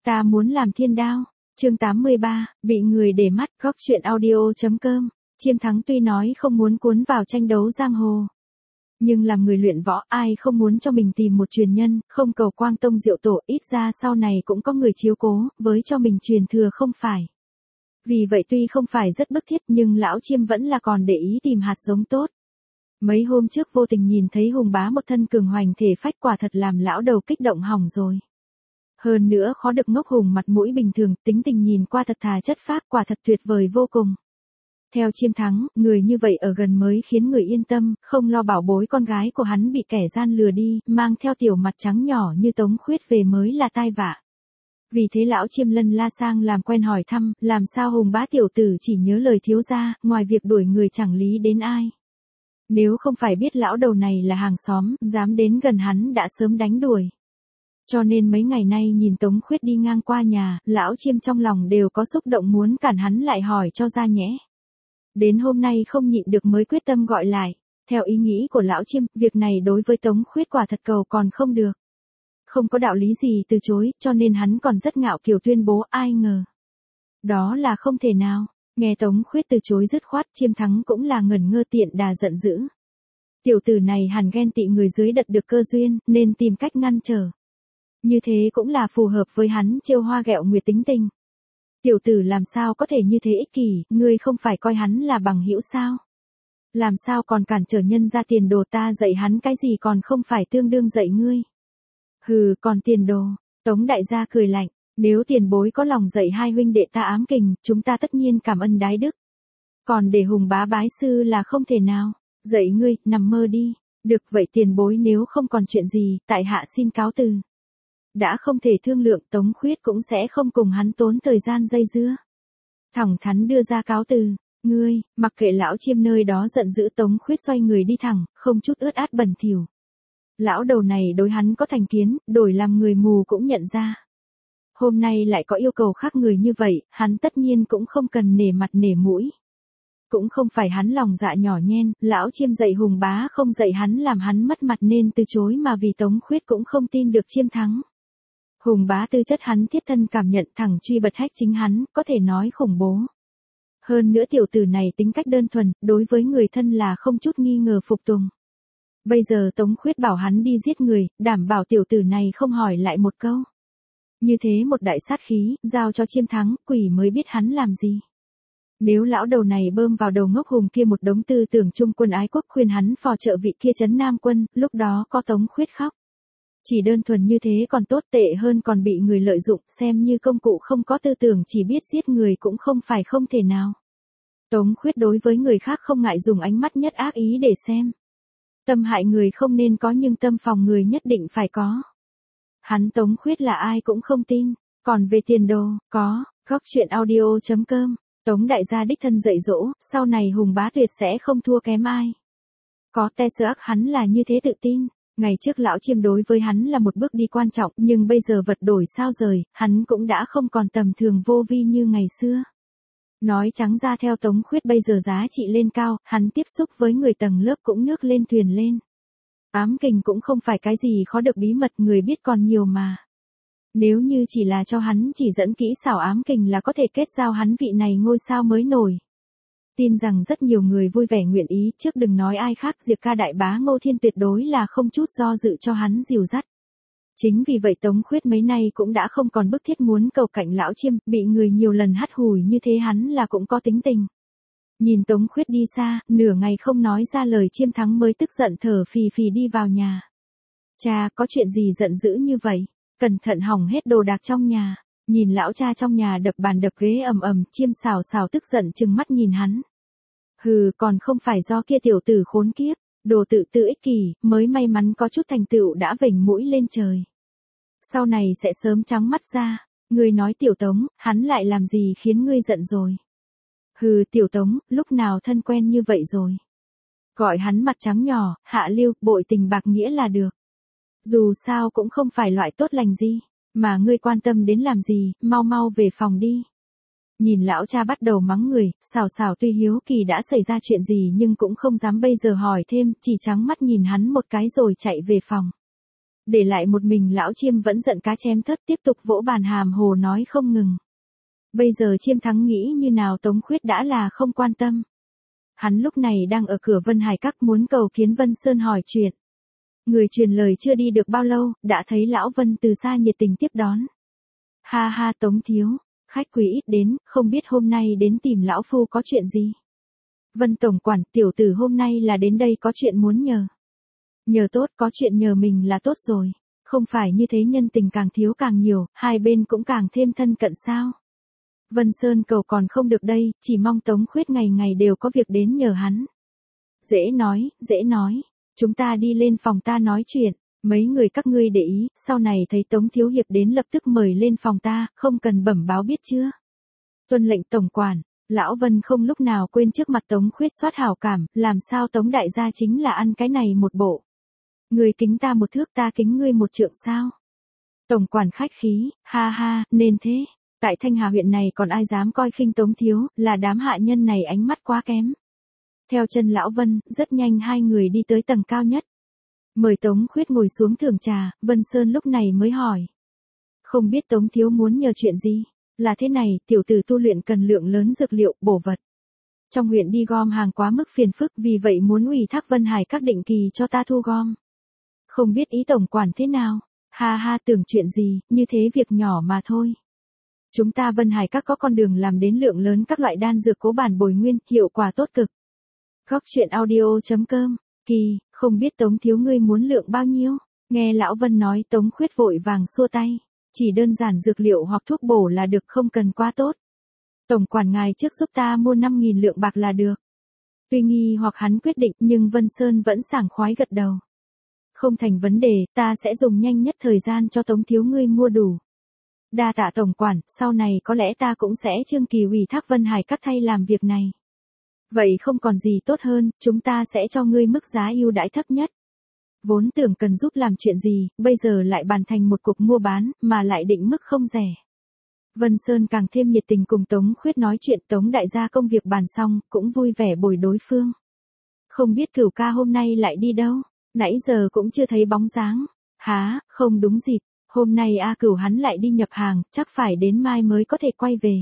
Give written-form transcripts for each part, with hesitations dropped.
Ta muốn làm thiên đao. Chương 83, bị người để mắt. Góc truyện audio.com. Chiêm Thắng tuy nói không muốn cuốn vào tranh đấu giang hồ, nhưng làm người luyện võ, ai không muốn cho mình tìm một truyền nhân, không cầu quang tông diệu tổ, ít ra sau này cũng có người chiếu cố, với cho mình truyền thừa không phải. Vì vậy tuy không phải rất bức thiết nhưng lão Chiêm vẫn là còn để ý tìm hạt giống tốt. Mấy hôm trước vô tình nhìn thấy Hùng Bá một thân cường hoành thể phách, quả thật làm lão đầu kích động hỏng rồi. Hơn nữa khó được ngốc Hùng mặt mũi bình thường, tính tình nhìn qua thật thà chất phác, quả thật tuyệt vời vô cùng. Theo Chiêm Thắng, người như vậy ở gần mới khiến người yên tâm, không lo bảo bối con gái của hắn bị kẻ gian lừa đi, mang theo tiểu mặt trắng nhỏ như Tống Khuyết về mới là tai vạ. Vì thế lão Chiêm lân la sang làm quen hỏi thăm, làm sao Hùng Bá tiểu tử chỉ nhớ lời thiếu gia, ngoài việc đuổi người chẳng lý đến ai. Nếu không phải biết lão đầu này là hàng xóm, dám đến gần hắn đã sớm đánh đuổi. Cho nên mấy ngày nay nhìn Tống Khuyết đi ngang qua nhà, lão Chiêm trong lòng đều có xúc động muốn cản hắn lại hỏi cho ra nhẽ. Đến hôm nay không nhịn được mới quyết tâm gọi lại. Theo ý nghĩ của lão Chiêm, việc này đối với Tống Khuyết quả thật cầu còn không được. Không có đạo lý gì từ chối, cho nên hắn còn rất ngạo kiều tuyên bố, ai ngờ. Đó là không thể nào. Nghe Tống Khuyết từ chối dứt khoát, Chiêm Thắng cũng là ngẩn ngơ tiện đà giận dữ. Tiểu tử này hẳn ghen tị người dưới đật được cơ duyên, nên tìm cách ngăn trở. Như thế cũng là phù hợp với hắn trêu hoa ghẹo nguyệt tính tình. Tiểu tử làm sao có thể như thế ích kỷ, ngươi không phải coi hắn là bằng hữu sao? Làm sao còn cản trở nhân ra tiền đồ, ta dạy hắn cái gì còn không phải tương đương dạy ngươi? Hừ, còn tiền đồ. Tống đại gia cười lạnh, nếu tiền bối có lòng dạy hai huynh đệ ta ám kình, chúng ta tất nhiên cảm ơn đái đức. Còn để Hùng Bá bái sư là không thể nào. Dạy ngươi, nằm mơ đi. Được vậy tiền bối, nếu không còn chuyện gì, tại hạ xin cáo từ. Đã không thể thương lượng, Tống Khuyết cũng sẽ không cùng hắn tốn thời gian dây dưa. Thẳng thắn đưa ra cáo từ. Ngươi, mặc kệ lão Chiêm nơi đó giận dữ, Tống Khuyết xoay người đi thẳng, không chút ướt át bẩn thỉu. Lão đầu này đối hắn có thành kiến, đổi làm người mù cũng nhận ra. Hôm nay lại có yêu cầu khác người như vậy, hắn tất nhiên cũng không cần nể mặt nể mũi. Cũng không phải hắn lòng dạ nhỏ nhen, lão Chiêm dạy Hùng Bá không dạy hắn làm hắn mất mặt nên từ chối, mà vì Tống Khuyết cũng không tin được Chiêm Thắng. Hùng Bá tư chất hắn thiết thân cảm nhận, thẳng truy bật hách chính hắn, có thể nói khủng bố. Hơn nữa tiểu tử này tính cách đơn thuần, đối với người thân là không chút nghi ngờ phục tùng. Bây giờ Tống Khuyết bảo hắn đi giết người, đảm bảo tiểu tử này không hỏi lại một câu. Như thế một đại sát khí, giao cho Chiêm Thắng, quỷ mới biết hắn làm gì. Nếu lão đầu này bơm vào đầu ngốc Hùng kia một đống tư tưởng trung quân ái quốc, khuyên hắn phò trợ vị kia trấn Nam quân, lúc đó có Tống Khuyết khóc. Chỉ đơn thuần như thế còn tốt, tệ hơn còn bị người lợi dụng, xem như công cụ không có tư tưởng, chỉ biết giết người cũng không phải không thể nào. Tống Khuyết đối với người khác không ngại dùng ánh mắt nhất ác ý để xem. Tâm hại người không nên có nhưng tâm phòng người nhất định phải có. Hắn Tống Khuyết là ai cũng không tin, còn về tiền đồ, có, góc truyện audio.com. Tống đại gia đích thân dạy dỗ, sau này Hùng Bá tuyệt sẽ không thua kém ai. Có te sữa, hắn là như thế tự tin. Ngày trước lão Chiêm đối với hắn là một bước đi quan trọng, nhưng bây giờ vật đổi sao rời, hắn cũng đã không còn tầm thường vô vi như ngày xưa. Nói trắng ra, theo Tống Khuyết bây giờ giá trị lên cao, hắn tiếp xúc với người tầng lớp cũng nước lên thuyền lên. Ám kình cũng không phải cái gì khó được, bí mật người biết còn nhiều mà. Nếu như chỉ là cho hắn chỉ dẫn kỹ xảo ám kình là có thể kết giao hắn vị này ngôi sao mới nổi. Tin rằng rất nhiều người vui vẻ nguyện ý, trước đừng nói ai khác, Diệp ca đại bá Ngô Thiên tuyệt đối là không chút do dự cho hắn dìu dắt. Chính vì vậy Tống Khuyết mấy nay cũng đã không còn bức thiết muốn cầu cạnh lão Chiêm, bị người nhiều lần hắt hủi như thế hắn là cũng có tính tình. Nhìn Tống Khuyết đi xa, nửa ngày không nói ra lời, Chiêm Thắng mới tức giận thở phì phì đi vào nhà. Cha, có chuyện gì giận dữ như vậy? Cẩn thận hỏng hết đồ đạc trong nhà. Nhìn lão cha trong nhà đập bàn đập ghế ầm ầm, Chiêm xào xào tức giận trừng mắt nhìn hắn. Hừ, còn không phải do kia tiểu tử khốn kiếp, đồ tự tự ích kỷ, mới may mắn có chút thành tựu đã vểnh mũi lên trời. Sau này sẽ sớm trắng mắt ra. Ngươi nói tiểu Tống, hắn lại làm gì khiến ngươi giận rồi? Hừ, tiểu Tống, lúc nào thân quen như vậy rồi? Gọi hắn mặt trắng nhỏ, hạ lưu, bội tình bạc nghĩa là được. Dù sao cũng không phải loại tốt lành gì, mà ngươi quan tâm đến làm gì, mau mau về phòng đi. Nhìn lão cha bắt đầu mắng người, xào xào tuy hiếu kỳ đã xảy ra chuyện gì nhưng cũng không dám bây giờ hỏi thêm, chỉ trắng mắt nhìn hắn một cái rồi chạy về phòng. Để lại một mình lão Chiêm vẫn giận cá chém thớt tiếp tục vỗ bàn hàm hồ nói không ngừng. Bây giờ Chiêm Thắng nghĩ như nào Tống Khuyết đã là không quan tâm. Hắn lúc này đang ở cửa Vân Hải Các muốn cầu kiến Vân Sơn hỏi chuyện. Người truyền lời chưa đi được bao lâu, đã thấy lão Vân từ xa nhiệt tình tiếp đón. Ha ha Tống thiếu, khách quý ít đến, không biết hôm nay đến tìm lão phu có chuyện gì. Vân tổng quản, tiểu tử hôm nay là đến đây có chuyện muốn nhờ. Nhờ tốt, có chuyện nhờ mình là tốt rồi. Không phải như thế nhân tình càng thiếu càng nhiều, hai bên cũng càng thêm thân cận sao. Vân Sơn cầu còn không được đây, chỉ mong Tống Khuyết ngày ngày đều có việc đến nhờ hắn. Dễ nói, chúng ta đi lên phòng ta nói chuyện, mấy người các ngươi để ý, sau này thấy Tống thiếu hiệp đến lập tức mời lên phòng ta, không cần bẩm báo biết chưa. Tuân lệnh tổng quản, lão Vân không lúc nào quên trước mặt Tống Khuyết soát hảo cảm, làm sao Tống đại gia chính là ăn cái này một bộ. Người kính ta một thước ta kính ngươi một trượng sao. Tổng quản khách khí, ha ha, nên thế. Tại Thanh Hà huyện này còn ai dám coi khinh Tống thiếu, là đám hạ nhân này ánh mắt quá kém. Theo chân lão Vân, rất nhanh hai người đi tới tầng cao nhất. Mời Tống Khuyết ngồi xuống thưởng trà, Vân Sơn lúc này mới hỏi. Không biết Tống thiếu muốn nhờ chuyện gì? Là thế này, tiểu tử tu luyện cần lượng lớn dược liệu, bổ vật. Trong huyện đi gom hàng quá mức phiền phức, vì vậy muốn ủy thác Vân Hải Các định kỳ cho ta thu gom. Không biết ý tổng quản thế nào? Ha ha tưởng chuyện gì, như thế việc nhỏ mà thôi. Chúng ta Vân Hải Các có con đường làm đến lượng lớn các loại đan dược cố bản bồi nguyên, hiệu quả tốt cực. Góc truyện audio.com, kỳ, không biết Tống thiếu ngươi muốn lượng bao nhiêu? Nghe lão Vân nói Tống Khuyết vội vàng xua tay. Chỉ đơn giản dược liệu hoặc thuốc bổ là được không cần quá tốt. Tổng quản ngài trước giúp ta mua 5.000 lượng bạc là được. Tuy nghi hoặc hắn quyết định nhưng Vân Sơn vẫn sảng khoái gật đầu. Không thành vấn đề, ta sẽ dùng nhanh nhất thời gian cho Tống thiếu ngươi mua đủ. Đa tạ tổng quản, sau này có lẽ ta cũng sẽ trương kỳ ủy thác Vân Hải Các thay làm việc này. Vậy không còn gì tốt hơn, chúng ta sẽ cho ngươi mức giá ưu đãi thấp nhất. Vốn tưởng cần giúp làm chuyện gì, bây giờ lại bàn thành một cuộc mua bán, mà lại định mức không rẻ. Vân Sơn càng thêm nhiệt tình cùng Tống Khuyết nói chuyện, Tống đại gia công việc bàn xong, cũng vui vẻ bồi đối phương. Không biết Cửu ca hôm nay lại đi đâu, nãy giờ cũng chưa thấy bóng dáng. Há, không đúng dịp, hôm nay A Cửu hắn lại đi nhập hàng, chắc phải đến mai mới có thể quay về.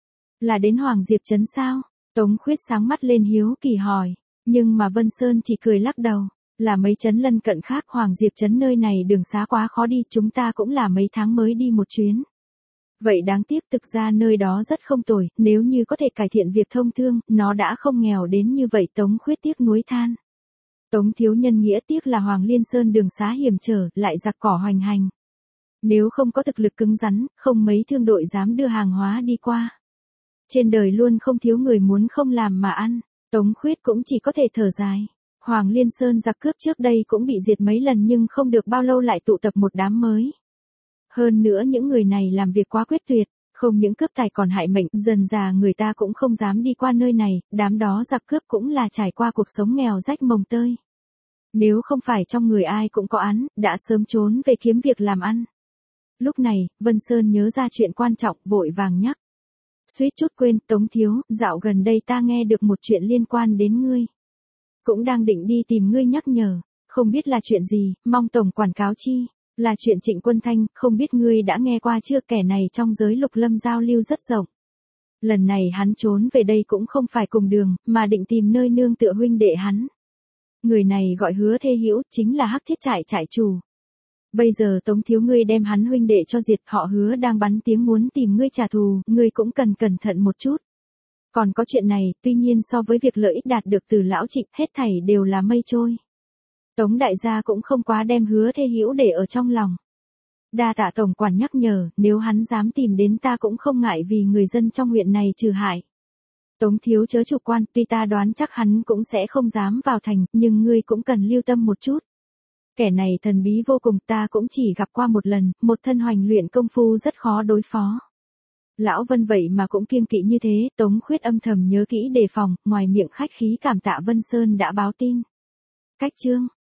Là đến Hoàng Diệp Trấn sao? Tống Khuyết sáng mắt lên hiếu kỳ hỏi, nhưng mà Vân Sơn chỉ cười lắc đầu. Là mấy trấn lân cận khác, Hoàng Diệp Trấn nơi này đường xá quá khó đi, chúng ta cũng là mấy tháng mới đi một chuyến. Vậy đáng tiếc, thực ra nơi đó rất không tồi, nếu như có thể cải thiện việc thông thương, nó đã không nghèo đến như vậy. Tống Khuyết tiếc nuối than. Tống thiếu nhân nghĩa tiếc là Hoàng Liên Sơn đường xá hiểm trở, lại giặc cỏ hoành hành. Nếu không có thực lực cứng rắn, không mấy thương đội dám đưa hàng hóa đi qua. Trên đời luôn không thiếu người muốn không làm mà ăn, Tống Khuyết cũng chỉ có thể thở dài. Hoàng Liên Sơn giặc cướp trước đây cũng bị diệt mấy lần nhưng không được bao lâu lại tụ tập một đám mới. Hơn nữa những người này làm việc quá quyết tuyệt, không những cướp tài còn hại mệnh, dần già người ta cũng không dám đi qua nơi này, đám đó giặc cướp cũng là trải qua cuộc sống nghèo rách mồng tơi. Nếu không phải trong người ai cũng có án, đã sớm trốn về kiếm việc làm ăn. Lúc này, Vân Sơn nhớ ra chuyện quan trọng, vội vàng nhắc. Suýt chút quên, Tống thiếu, dạo gần đây ta nghe được một chuyện liên quan đến ngươi. Cũng đang định đi tìm ngươi nhắc nhở, không biết là chuyện gì, mong tổng quản cáo chi. Là chuyện Trịnh Quân Thanh, không biết ngươi đã nghe qua chưa, kẻ này trong giới lục lâm giao lưu rất rộng. Lần này hắn trốn về đây cũng không phải cùng đường, mà định tìm nơi nương tựa huynh đệ hắn. Người này gọi Hứa Thê Hữu, chính là Hắc Thiết trại trại chủ. Bây giờ Tống thiếu ngươi đem hắn huynh đệ cho diệt, họ Hứa đang bắn tiếng muốn tìm ngươi trả thù, ngươi cũng cần cẩn thận một chút. Còn có chuyện này, tuy nhiên so với việc lợi ích đạt được từ lão Trịnh, hết thảy đều là mây trôi. Tống đại gia cũng không quá đem Hứa Thê Hữu để ở trong lòng. Đa tạ tổng quản nhắc nhở, nếu hắn dám tìm đến ta cũng không ngại vì người dân trong huyện này trừ hại. Tống thiếu chớ chủ quan, tuy ta đoán chắc hắn cũng sẽ không dám vào thành, nhưng ngươi cũng cần lưu tâm một chút. Kẻ này thần bí vô cùng, ta cũng chỉ gặp qua một lần, một thân hoành luyện công phu rất khó đối phó. Lão Vân vậy mà cũng kiêng kỵ như thế, Tống Khuyết âm thầm nhớ kỹ đề phòng, ngoài miệng khách khí cảm tạ Vân Sơn đã báo tin. Cách chương